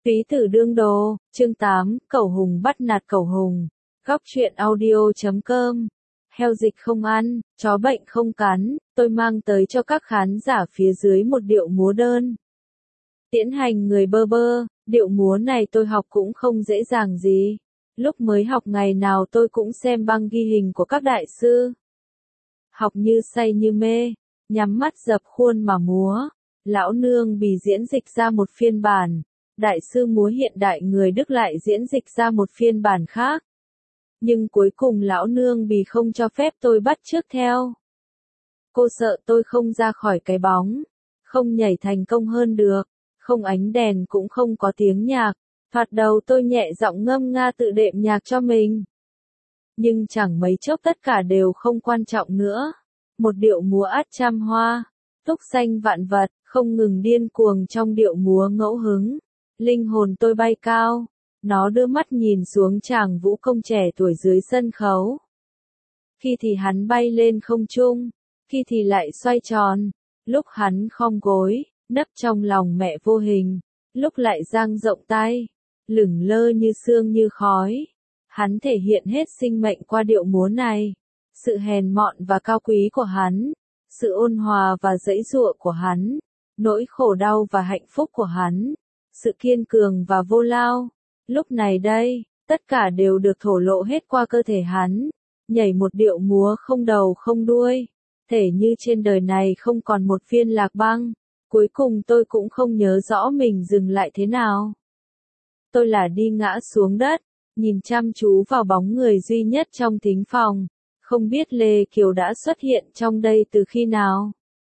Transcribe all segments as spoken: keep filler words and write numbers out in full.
Túy tử đương đồ, chương tám, Cẩu Hùng bắt nạt Cẩu Hùng. Góc truyện audio chấm com. Heo dịch không ăn, chó bệnh không cắn, tôi mang tới cho các khán giả phía dưới một điệu múa đơn. Tiễn hành người bơ bơ, điệu múa này tôi học cũng không dễ dàng gì. Lúc mới học ngày nào tôi cũng xem băng ghi hình của các đại sư. Học như say như mê, nhắm mắt dập khuôn mà múa. Lão nương bì diễn dịch ra một phiên bản. Đại sư múa hiện đại người Đức lại diễn dịch ra một phiên bản khác. Nhưng cuối cùng lão nương bì không cho phép tôi bắt chước theo. Cô sợ tôi không ra khỏi cái bóng, không nhảy thành công hơn được, không ánh đèn cũng không có tiếng nhạc. Thoạt đầu tôi nhẹ giọng ngâm nga tự đệm nhạc cho mình. Nhưng chẳng mấy chốc tất cả đều không quan trọng nữa. Một điệu múa át trăm hoa, túc xanh vạn vật, không ngừng điên cuồng trong điệu múa ngẫu hứng. Linh hồn tôi bay cao, nó đưa mắt nhìn xuống chàng vũ công trẻ tuổi dưới sân khấu. Khi thì hắn bay lên không trung, khi thì lại xoay tròn, lúc hắn khom gối, nấp trong lòng mẹ vô hình, lúc lại dang rộng tay, lửng lơ như sương như khói. Hắn thể hiện hết sinh mệnh qua điệu múa này, sự hèn mọn và cao quý của hắn, sự ôn hòa và giãy giụa của hắn, nỗi khổ đau và hạnh phúc của hắn, sự kiên cường và vô lao. Lúc này đây, tất cả đều được thổ lộ hết qua cơ thể hắn, nhảy một điệu múa không đầu không đuôi, thể như trên đời này không còn một viên lạc băng. Cuối cùng tôi cũng không nhớ rõ mình dừng lại thế nào. Tôi là đi ngã xuống đất, nhìn chăm chú vào bóng người duy nhất trong thính phòng, không biết Lê Kiều đã xuất hiện trong đây từ khi nào.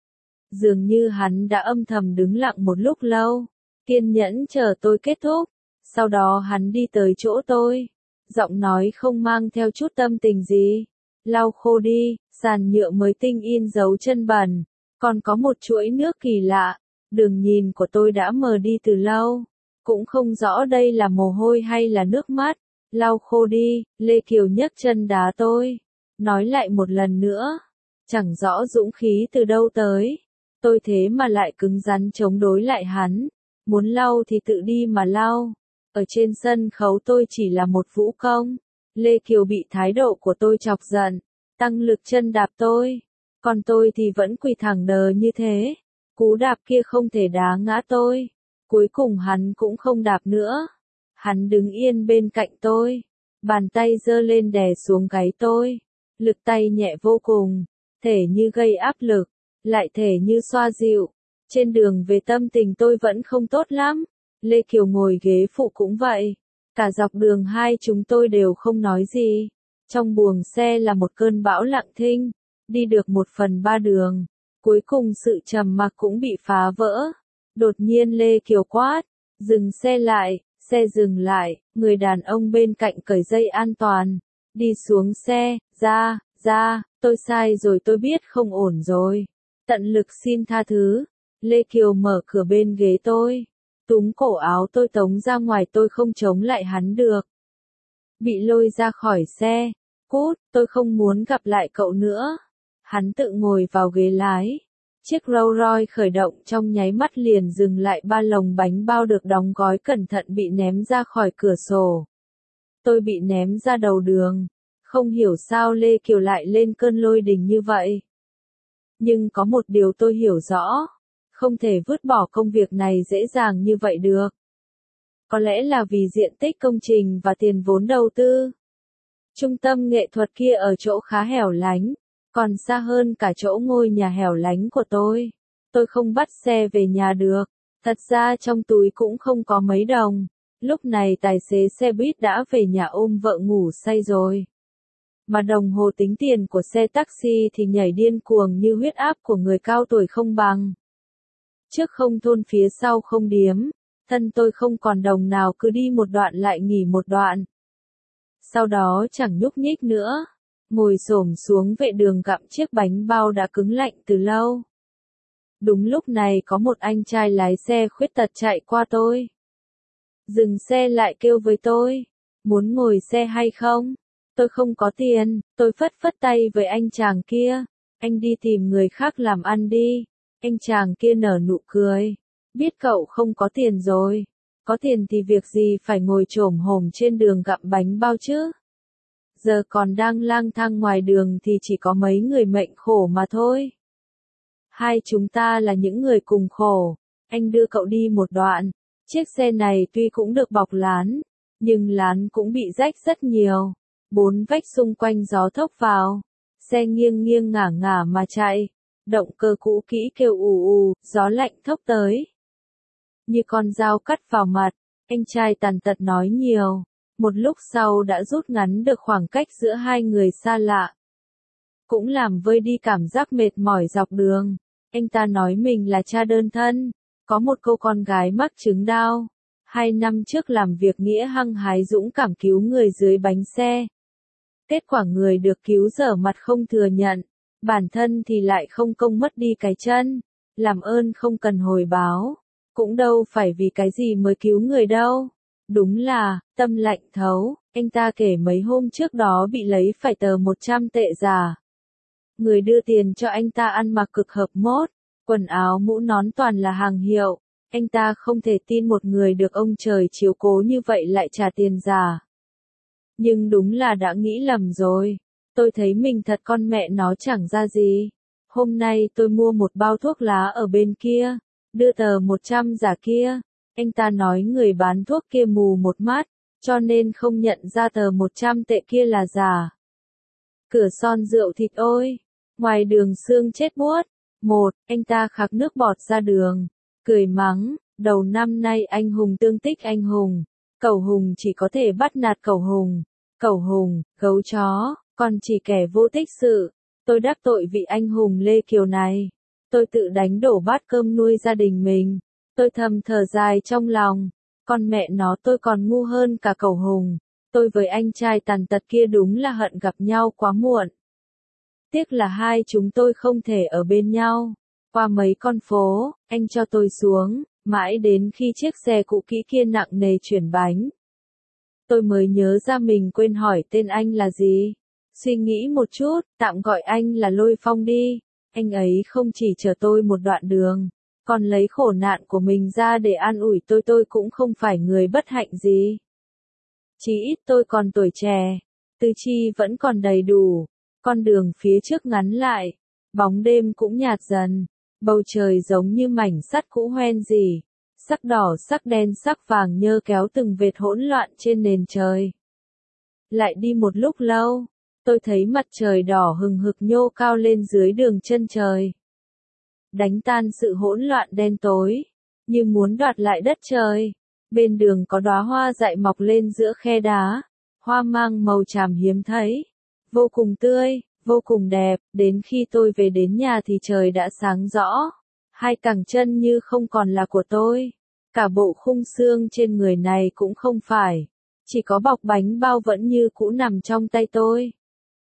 Dường như hắn đã âm thầm đứng lặng một lúc lâu, kiên nhẫn chờ tôi kết thúc, sau đó hắn đi tới chỗ tôi, giọng nói không mang theo chút tâm tình gì. Lau khô đi, sàn nhựa mới tinh in dấu chân bẩn, còn có một chuỗi nước kỳ lạ, đường nhìn của tôi đã mờ đi từ lâu, cũng không rõ đây là mồ hôi hay là nước mắt. Lau khô đi, Lê Kiều nhấc chân đá tôi, nói lại một lần nữa, chẳng rõ dũng khí từ đâu tới, tôi thế mà lại cứng rắn chống đối lại hắn. Muốn lau thì tự đi mà lau. Ở trên sân khấu tôi chỉ là một vũ công. Lê Kiều bị thái độ của tôi chọc giận, tăng lực chân đạp tôi. Còn tôi thì vẫn quỳ thẳng đờ như thế. Cú đạp kia không thể đá ngã tôi. Cuối cùng hắn cũng không đạp nữa. Hắn đứng yên bên cạnh tôi. Bàn tay giơ lên đè xuống gáy tôi. Lực tay nhẹ vô cùng. Thể như gây áp lực. Lại thể như xoa dịu. Trên đường về tâm tình tôi vẫn không tốt lắm. Lê Kiều ngồi ghế phụ cũng vậy. Cả dọc đường hai chúng tôi đều không nói gì. Trong buồng xe là một cơn bão lặng thinh. Đi được một phần ba đường. Cuối cùng sự trầm mặc cũng bị phá vỡ. Đột nhiên Lê Kiều quát. Dừng xe lại, xe dừng lại. Người đàn ông bên cạnh cởi dây an toàn. Đi xuống xe, ra, ra, tôi sai rồi, tôi biết không ổn rồi. Tận lực xin tha thứ. Lê Kiều mở cửa bên ghế tôi, túm cổ áo tôi tống ra ngoài, tôi không chống lại hắn được. Bị lôi ra khỏi xe, cút, tôi không muốn gặp lại cậu nữa. Hắn tự ngồi vào ghế lái. Chiếc Rolls Royce khởi động trong nháy mắt liền dừng lại, ba lồng bánh bao được đóng gói cẩn thận bị ném ra khỏi cửa sổ. Tôi bị ném ra đầu đường. Không hiểu sao Lê Kiều lại lên cơn lôi đình như vậy. Nhưng có một điều tôi hiểu rõ. Không thể vứt bỏ công việc này dễ dàng như vậy được. Có lẽ là vì diện tích công trình và tiền vốn đầu tư. Trung tâm nghệ thuật kia ở chỗ khá hẻo lánh, còn xa hơn cả chỗ ngôi nhà hẻo lánh của tôi. Tôi không bắt xe về nhà được. Thật ra trong túi cũng không có mấy đồng. Lúc này tài xế xe buýt đã về nhà ôm vợ ngủ say rồi. Mà đồng hồ tính tiền của xe taxi thì nhảy điên cuồng như huyết áp của người cao tuổi không bằng. Trước không thôn phía sau không điếm, thân tôi không còn đồng nào, cứ đi một đoạn lại nghỉ một đoạn. Sau đó chẳng nhúc nhích nữa, ngồi xổm xuống vệ đường gặm chiếc bánh bao đã cứng lạnh từ lâu. Đúng lúc này có một anh trai lái xe khuyết tật chạy qua tôi. Dừng xe lại kêu với tôi, muốn ngồi xe hay không? Tôi không có tiền, tôi phất phất tay với anh chàng kia, anh đi tìm người khác làm ăn đi. Anh chàng kia nở nụ cười, biết cậu không có tiền rồi, Có tiền thì việc gì phải ngồi chồm hổm trên đường gặm bánh bao chứ? Giờ còn đang lang thang ngoài đường thì chỉ có mấy người mệnh khổ mà thôi. Hai chúng ta là những người cùng khổ. Anh đưa cậu đi một đoạn. Chiếc xe này tuy cũng được bọc lán, nhưng lán cũng bị rách rất nhiều. Bốn vách xung quanh gió thốc vào. Xe nghiêng nghiêng ngả ngả mà chạy. Động cơ cũ kỹ kêu ù ù, gió lạnh thốc tới. Như con dao cắt vào mặt, anh trai tàn tật nói nhiều. Một lúc sau đã rút ngắn được khoảng cách giữa hai người xa lạ. Cũng làm vơi đi cảm giác mệt mỏi dọc đường. Anh ta nói mình là cha đơn thân, có một cô con gái mắc chứng đau. Hai năm trước làm việc nghĩa hăng hái dũng cảm cứu người dưới bánh xe. Kết quả người được cứu dở mặt không thừa nhận, bản thân thì lại không công mất đi cái chân. Làm ơn không cần hồi báo, cũng đâu phải vì cái gì mới cứu người đâu. Đúng là, tâm lạnh thấu, anh ta kể mấy hôm trước đó bị lấy phải tờ một trăm tệ giả. Người đưa tiền cho anh ta ăn mặc cực hợp mốt, quần áo mũ nón toàn là hàng hiệu. Anh ta không thể tin một người được ông trời chiếu cố như vậy lại trả tiền giả. Nhưng đúng là đã nghĩ lầm rồi. Tôi thấy mình thật con mẹ nó chẳng ra gì. Hôm nay tôi mua một bao thuốc lá ở bên kia, đưa tờ một trăm giả kia. Anh ta nói người bán thuốc kia mù một mắt, cho nên không nhận ra tờ một trăm tệ kia là giả. Cửa son rượu thịt ôi, ngoài đường sương chết buốt. Một, anh ta khạc nước bọt ra đường, cười mắng, đầu năm nay anh hùng tương tích anh hùng. Cẩu hùng chỉ có thể bắt nạt cẩu hùng. Cẩu hùng, gấu chó, còn chỉ kẻ vô tích sự. Tôi đắc tội vị anh hùng Lê Kiều này. Tôi tự đánh đổ bát cơm nuôi gia đình mình. Tôi thầm thở dài trong lòng. Con mẹ nó tôi còn ngu hơn cả cẩu hùng. Tôi với anh trai tàn tật kia đúng là hận gặp nhau quá muộn. Tiếc là hai chúng tôi không thể ở bên nhau. Qua mấy con phố, anh cho tôi xuống, mãi đến khi chiếc xe cũ kỹ kia nặng nề chuyển bánh. Tôi mới nhớ ra mình quên hỏi tên anh là gì. Suy nghĩ một chút, tạm gọi anh là Lôi Phong đi. Anh ấy không chỉ chở tôi một đoạn đường, còn lấy khổ nạn của mình ra để an ủi tôi. Tôi cũng không phải người bất hạnh gì. Chỉ ít tôi còn tuổi trẻ, tư chi vẫn còn đầy đủ. Con đường phía trước ngắn lại, bóng đêm cũng nhạt dần, bầu trời giống như mảnh sắt cũ hoen rỉ, sắc đỏ sắc đen sắc vàng nhơ kéo từng vệt hỗn loạn trên nền trời. Lại đi một lúc lâu, tôi thấy mặt trời đỏ hừng hực nhô cao lên dưới đường chân trời. Đánh tan sự hỗn loạn đen tối, như muốn đoạt lại đất trời. Bên đường có đóa hoa dại mọc lên giữa khe đá, hoa mang màu tràm hiếm thấy. Vô cùng tươi, vô cùng đẹp, đến khi tôi về đến nhà thì trời đã sáng rõ. Hai cẳng chân như không còn là của tôi. Cả bộ khung xương trên người này cũng không phải. Chỉ có bọc bánh bao vẫn như cũ nằm trong tay tôi.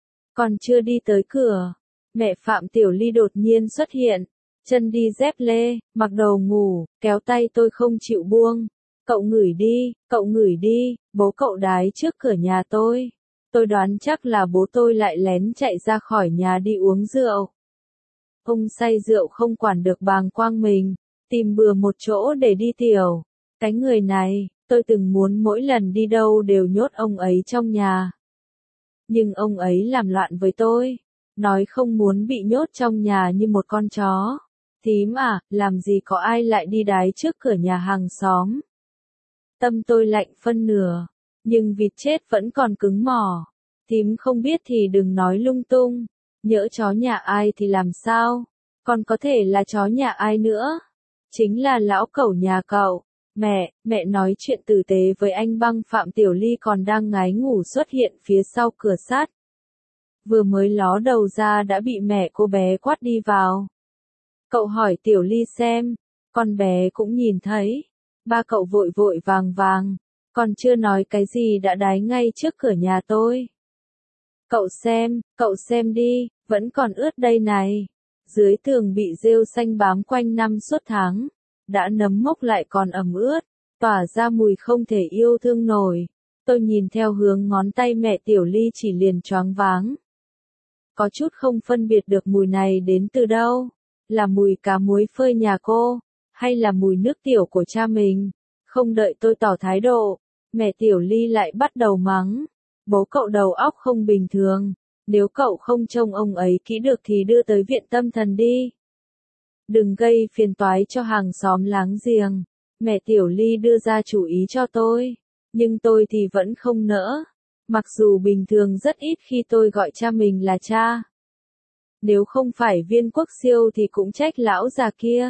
Còn chưa đi tới cửa, mẹ Phạm Tiểu Ly đột nhiên xuất hiện. Chân đi dép lê, mặc đồ ngủ, kéo tay tôi không chịu buông. Cậu ngửi đi, cậu ngửi đi, bố cậu đái trước cửa nhà tôi. Tôi đoán chắc là bố tôi lại lén chạy ra khỏi nhà đi uống rượu. Ông say rượu không quản được bàng quang mình, tìm bừa một chỗ để đi tiểu. Cái người này, tôi từng muốn mỗi lần đi đâu đều nhốt ông ấy trong nhà. Nhưng ông ấy làm loạn với tôi, nói không muốn bị nhốt trong nhà như một con chó. Thím à, làm gì có ai lại đi đái trước cửa nhà hàng xóm. Tâm tôi lạnh phân nửa. Nhưng vịt chết vẫn còn cứng mỏ. Thím không biết thì đừng nói lung tung. Nhỡ chó nhà ai thì làm sao? Còn có thể là chó nhà ai nữa? Chính là lão cẩu nhà cậu. Mẹ, mẹ nói chuyện tử tế với anh Băng. Phạm Tiểu Ly còn đang ngái ngủ xuất hiện phía sau cửa sắt. Vừa mới ló đầu ra đã bị mẹ cô bé quát đi vào. Cậu hỏi Tiểu Ly xem. Con bé cũng nhìn thấy. Ba cậu vội vội vàng vàng. Còn chưa nói cái gì đã đái ngay trước cửa nhà tôi. Cậu xem, cậu xem đi, vẫn còn ướt đây này. Dưới tường bị rêu xanh bám quanh năm suốt tháng. Đã nấm mốc lại còn ẩm ướt, tỏa ra mùi không thể yêu thương nổi. Tôi nhìn theo hướng ngón tay mẹ Tiểu Ly chỉ liền choáng váng. Có chút không phân biệt được mùi này đến từ đâu. Là mùi cá muối phơi nhà cô, hay là mùi nước tiểu của cha mình. Không đợi tôi tỏ thái độ, mẹ Tiểu Ly lại bắt đầu mắng. Bố cậu đầu óc không bình thường, nếu cậu không trông ông ấy kỹ được thì đưa tới viện tâm thần đi. Đừng gây phiền toái cho hàng xóm láng giềng. Mẹ Tiểu Ly đưa ra chủ ý cho tôi, nhưng tôi thì vẫn không nỡ. Mặc dù bình thường rất ít khi tôi gọi cha mình là cha. Nếu không phải Viên Quốc Siêu thì cũng trách lão già kia.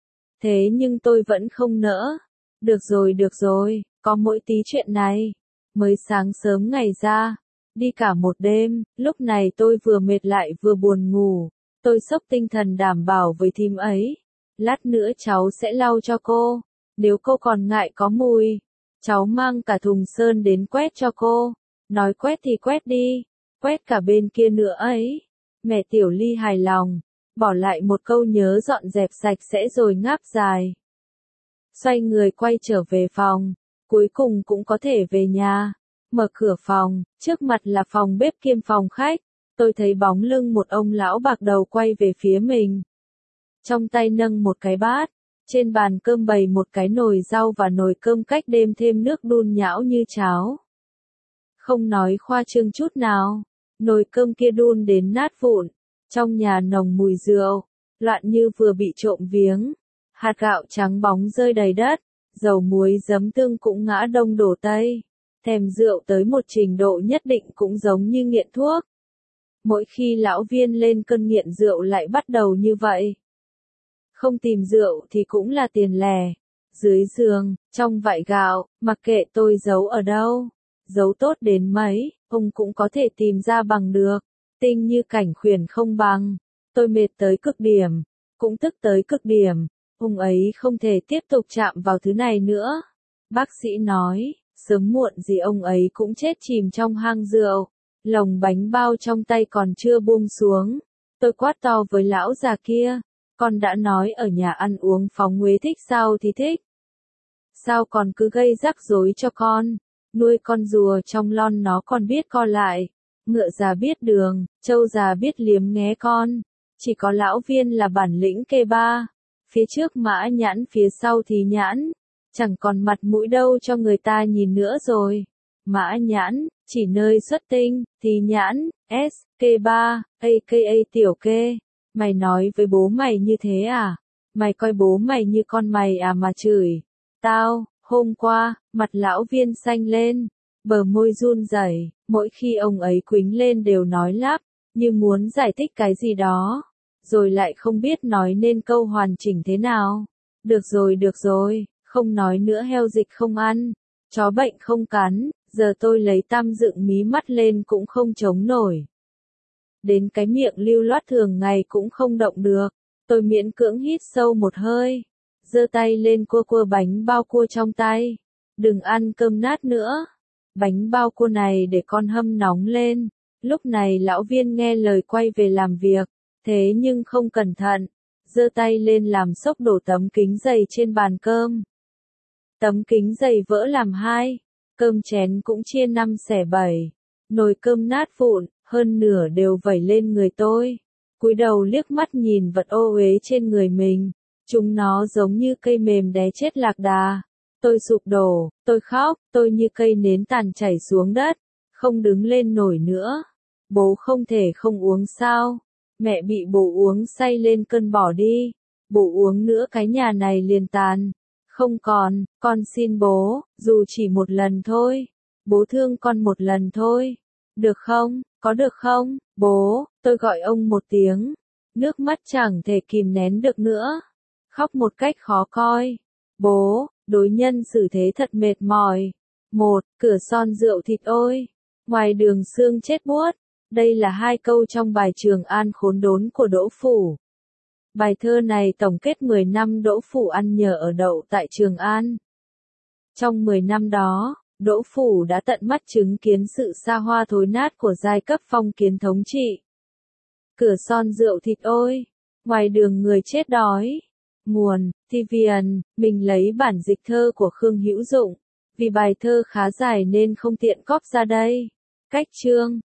Thế nhưng tôi vẫn không nỡ. Được rồi được rồi, có mỗi tí chuyện này. Mới sáng sớm ngày ra, đi cả một đêm, lúc này tôi vừa mệt lại vừa buồn ngủ. Tôi sốc tinh thần đảm bảo với thím ấy. Lát nữa cháu sẽ lau cho cô. Nếu cô còn ngại có mùi, cháu mang cả thùng sơn đến quét cho cô. Nói quét thì quét đi, quét cả bên kia nữa ấy. Mẹ Tiểu Ly hài lòng, bỏ lại một câu nhớ dọn dẹp sạch sẽ rồi ngáp dài. Xoay người quay trở về phòng, cuối cùng cũng có thể về nhà. Mở cửa phòng, trước mặt là phòng bếp kiêm phòng khách. Tôi thấy bóng lưng một ông lão bạc đầu quay về phía mình. Trong tay nâng một cái bát, trên bàn cơm bày một cái nồi rau và nồi cơm cách đêm thêm nước đun nhão như cháo. Không nói khoa trương chút nào, nồi cơm kia đun đến nát vụn, trong nhà nồng mùi rượu, loạn như vừa bị trộm viếng. Hạt gạo trắng bóng rơi đầy đất, dầu muối giấm tương cũng ngã đông đổ tây. Thèm rượu tới một trình độ nhất định cũng giống như nghiện thuốc. Mỗi khi lão Viên lên cơn nghiện rượu lại bắt đầu như vậy. Không tìm rượu thì cũng là tiền lẻ. Dưới giường, trong vại gạo, mặc kệ tôi giấu ở đâu, giấu tốt đến mấy, ông cũng có thể tìm ra bằng được. Tinh như cảnh khuyển không bằng. Tôi mệt tới cực điểm, cũng tức tới cực điểm. Ông ấy không thể tiếp tục chạm vào thứ này nữa. Bác sĩ nói, sớm muộn gì ông ấy cũng chết chìm trong hang rượu. Lồng bánh bao trong tay còn chưa buông xuống. Tôi quát to với lão già kia. Con đã nói ở nhà ăn uống phóng uế thích sao thì thích. Sao còn cứ gây rắc rối cho con. Nuôi con rùa trong lon nó còn biết co lại. Ngựa già biết đường, trâu già biết liếm nghé con. Chỉ có lão Viên là bản lĩnh kê ba. Phía trước mã nhãn, phía sau thì nhãn. Chẳng còn mặt mũi đâu cho người ta nhìn nữa rồi. Mã nhãn, chỉ nơi xuất tinh, thì nhãn, S, kê ba, a ca a tiểu kê. Mày nói với bố mày như thế à? Mày coi bố mày như con mày à mà chửi. Tao, hôm qua, mặt lão Viên xanh lên, bờ môi run rẩy, mỗi khi ông ấy quýnh lên đều nói lắp, như muốn giải thích cái gì đó, rồi lại không biết nói nên câu hoàn chỉnh thế nào. Được rồi được rồi, không nói nữa, heo dịch không ăn, chó bệnh không cắn, giờ tôi lấy tam dựng mí mắt lên cũng không chống nổi. Đến cái miệng lưu loát thường ngày cũng không động được, tôi miễn cưỡng hít sâu một hơi, giơ tay lên cua cua bánh bao cua trong tay. Đừng ăn cơm nát nữa. Bánh bao cua này để con hâm nóng lên. Lúc này lão Viên nghe lời quay về làm việc, thế nhưng không cẩn thận, giơ tay lên làm xốc đổ tấm kính dày trên bàn cơm. Tấm kính dày vỡ làm hai, cơm chén cũng chia năm xẻ bảy, nồi cơm nát vụn, hơn nửa đều vẩy lên người tôi. Cúi đầu liếc mắt nhìn vật ô uế trên người mình, chúng nó giống như cây mềm đé chết lạc đà. Tôi sụp đổ, tôi khóc, tôi như cây nến tàn chảy xuống đất, không đứng lên nổi nữa. Bố không thể không uống sao? Mẹ bị bố uống say lên cơn bỏ đi. Bố uống nữa cái nhà này liền tàn. Không còn, con xin bố, dù chỉ một lần thôi. Bố thương con một lần thôi. Được không, có được không, bố? Tôi gọi ông một tiếng. Nước mắt chẳng thể kìm nén được nữa. Khóc một cách khó coi. Bố, đối nhân xử thế thật mệt mỏi. Một, cửa son rượu thịt ôi. Ngoài đường xương chết buốt. Đây là hai câu trong bài Trường An khốn đốn của Đỗ Phủ. Bài thơ này tổng kết mười năm Đỗ Phủ ăn nhờ ở đậu tại Trường An. Trong mười năm đó, Đỗ Phủ đã tận mắt chứng kiến sự xa hoa thối nát của giai cấp phong kiến thống trị. Cửa son rượu thịt ôi. Ngoài đường người chết đói. Nguồn, ti vi ần, mình lấy bản dịch thơ của Khương Hữu Dụng. Vì bài thơ khá dài nên không tiện cóp ra đây. Cách chương